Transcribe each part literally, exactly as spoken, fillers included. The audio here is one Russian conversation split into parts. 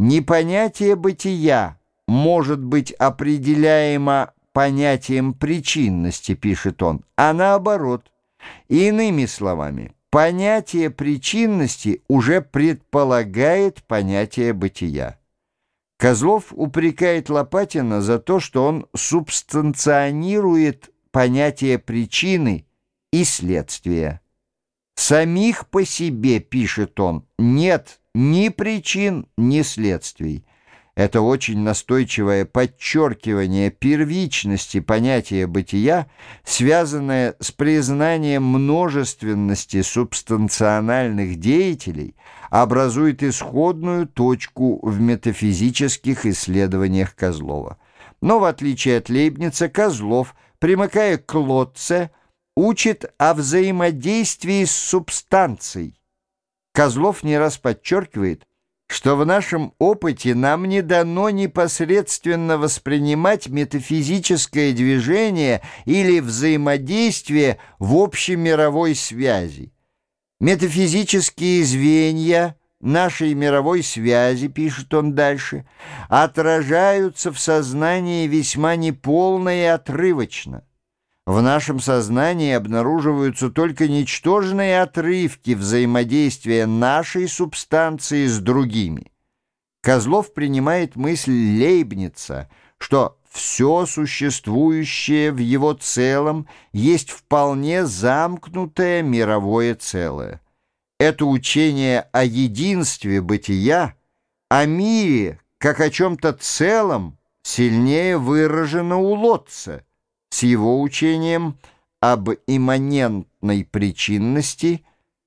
Не понятие бытия может быть определяемо понятием причинности, пишет он, а наоборот. Иными словами, понятие причинности уже предполагает понятие бытия. Козлов упрекает Лопатина за то, что он субстанционирует понятие причины и следствия. Самих по себе, пишет он, нет ни причин, ни следствий. Это очень настойчивое подчеркивание первичности понятия бытия, связанное с признанием множественности субстанциональных деятелей, образует исходную точку в метафизических исследованиях Козлова. Но в отличие от Лейбница, Козлов, примыкая к Лотце, учит о взаимодействии с субстанцией. Козлов не раз подчеркивает, что в нашем опыте нам не дано непосредственно воспринимать метафизическое движение или взаимодействие в общемировой связи. Метафизические звенья нашей мировой связи, пишет он дальше, отражаются в сознании весьма неполно и отрывочно. В нашем сознании обнаруживаются только ничтожные отрывки взаимодействия нашей субстанции с другими. Козлов принимает мысль Лейбница, что все существующее в его целом есть вполне замкнутое мировое целое. Это учение о единстве бытия, о мире, как о чем-то целом, сильнее выражено у Лотца, с его учением об имманентной причинности,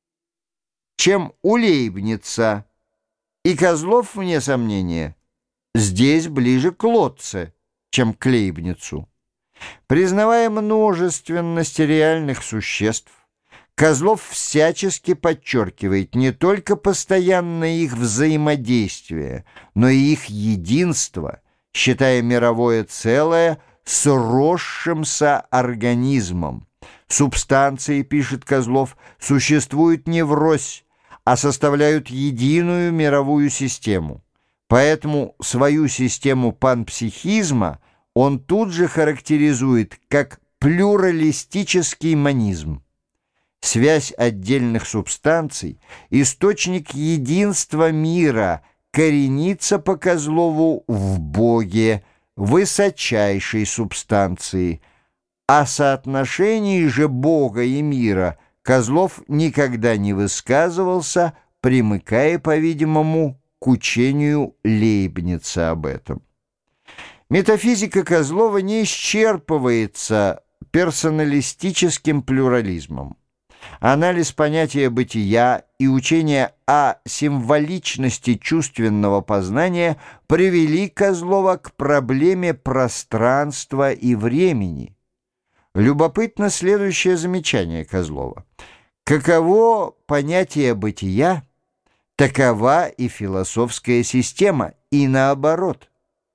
чем у Лейбница, и Козлов, вне сомнения, здесь ближе к Лотце, чем к Лейбницу. Признавая множественность реальных существ, Козлов всячески подчеркивает не только постоянное их взаимодействие, но и их единство, считая мировое целое сросшимся организмом. Субстанции, пишет Козлов, существуют не врозь, а составляют единую мировую систему. Поэтому свою систему панпсихизма он тут же характеризует как плюралистический монизм. Связь отдельных субстанций, источник единства мира, коренится по Козлову в Боге, высочайшей субстанции. О соотношении же Бога и мира Козлов никогда не высказывался, примыкая, по-видимому, к учению Лейбница об этом. Метафизика Козлова не исчерпывается персоналистическим плюрализмом. Анализ понятия бытия и учение о символичности чувственного познания привели Козлова к проблеме пространства и времени. Любопытно следующее замечание Козлова. Каково понятие бытия, такова и философская система, и наоборот.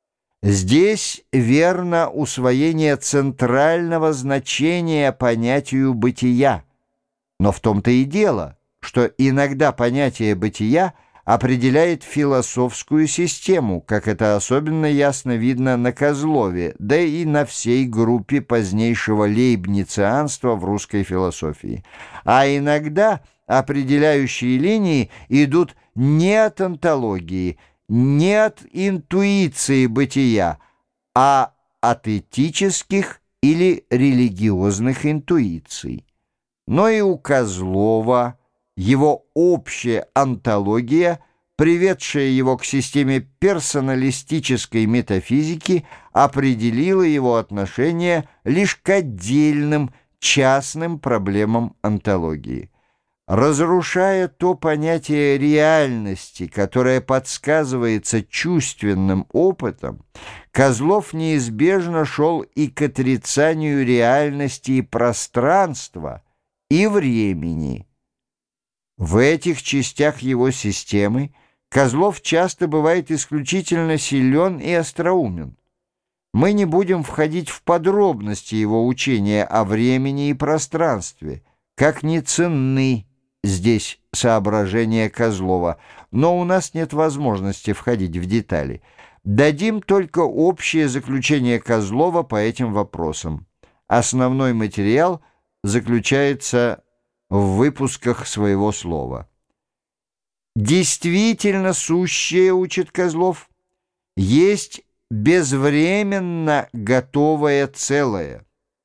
Здесь верно усвоение центрального значения понятию бытия. Но в том-то и дело, что иногда понятие бытия определяет философскую систему, как это особенно ясно видно на Козлове, да и на всей группе позднейшего лейбницианства в русской философии. А иногда определяющие линии идут не от онтологии, не от интуиции бытия, а от этических или религиозных интуиций. Но и у Козлова его общая онтология, приведшая его к системе персоналистической метафизики, определила его отношение лишь к отдельным частным проблемам онтологии. Разрушая то понятие реальности, которое подсказывается чувственным опытом, Козлов неизбежно шел и к отрицанию реальности и пространства, и времени. В этих частях его системы Козлов часто бывает исключительно силен и остроумен. Мы не будем входить в подробности его учения о времени и пространстве, как не ценны здесь соображения Козлова, но у нас нет возможности входить в детали. Дадим только общее заключение Козлова по этим вопросам. Основной материал заключается в выпусках своего слова. Действительно сущее, учит Козлов, есть безвременно готовое целое.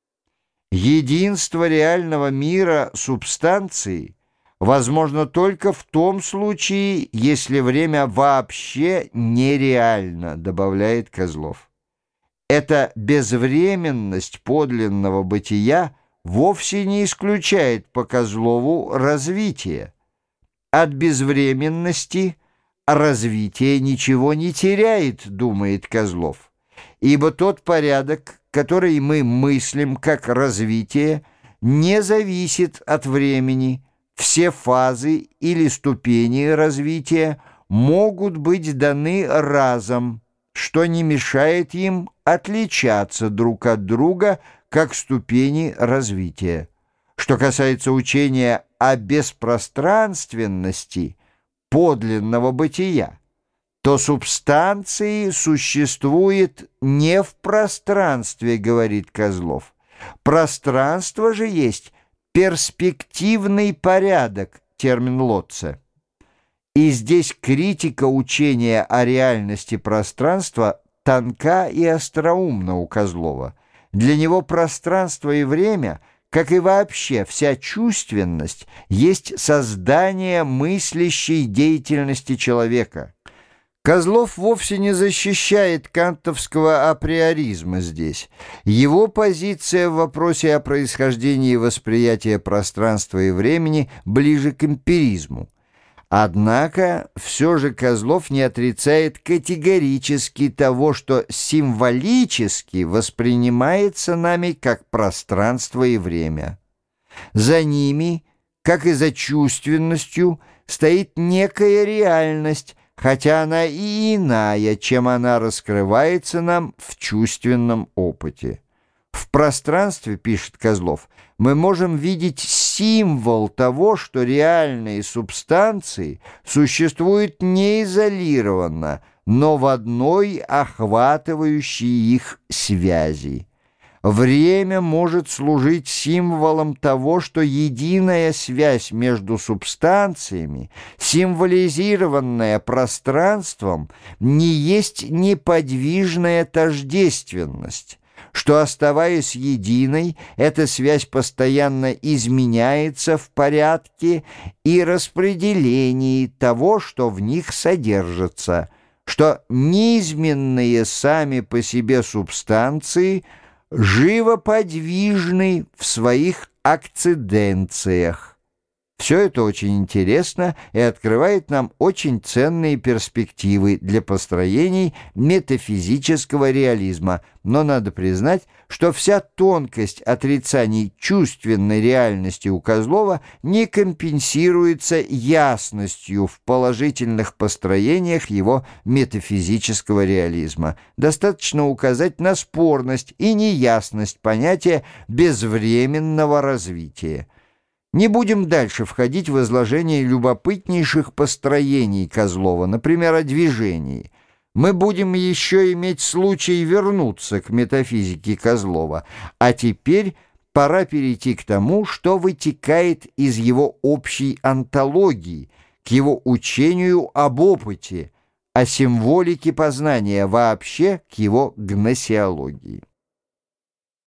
Единство реального мира субстанции возможно только в том случае, если время вообще нереально, добавляет Козлов. Эта безвременность подлинного бытия вовсе не исключает по Козлову развитие. От безвременности развитие ничего не теряет, думает Козлов, ибо тот порядок, который мы мыслим как развитие, не зависит от времени. Все фазы или ступени развития могут быть даны разом, что не мешает им отличаться друг от друга как ступени развития. Что касается учения о беспространственности подлинного бытия, то субстанции существует не в пространстве, говорит Козлов. Пространство же есть перспективный порядок, термин Лотце. И здесь критика учения о реальности пространства тонка и остроумна у Козлова. Для него пространство и время, как и вообще вся чувственность, есть создание мыслящей деятельности человека. Козлов вовсе не защищает кантовского априоризма здесь. Его позиция в вопросе о происхождении восприятия пространства и времени ближе к эмпиризму. Однако все же Козлов не отрицает категорически того, что символически воспринимается нами как пространство и время. За ними, как и за чувственностью, стоит некая реальность, хотя она и иная, чем она раскрывается нам в чувственном опыте. В пространстве, пишет Козлов, мы можем видеть символ того, что реальные субстанции существуют не изолированно, но в одной охватывающей их связи. Время может служить символом того, что единая связь между субстанциями, символизированная пространством, не есть неподвижная тождественность, что, оставаясь единой, эта связь постоянно изменяется в порядке и распределении того, что в них содержится, что неизменные сами по себе субстанции – живоподвижны в своих акциденциях. Все это очень интересно и открывает нам очень ценные перспективы для построений метафизического реализма, но надо признать, что вся тонкость отрицаний чувственной реальности у Козлова не компенсируется ясностью в положительных построениях его метафизического реализма. Достаточно указать на спорность и неясность понятия безвременного развития. Не будем дальше входить в изложение любопытнейших построений Козлова, например, о движении. Мы будем еще иметь случай вернуться к метафизике Козлова, а теперь пора перейти к тому, что вытекает из его общей онтологии, к его учению об опыте, о символике познания, вообще к его гносеологии.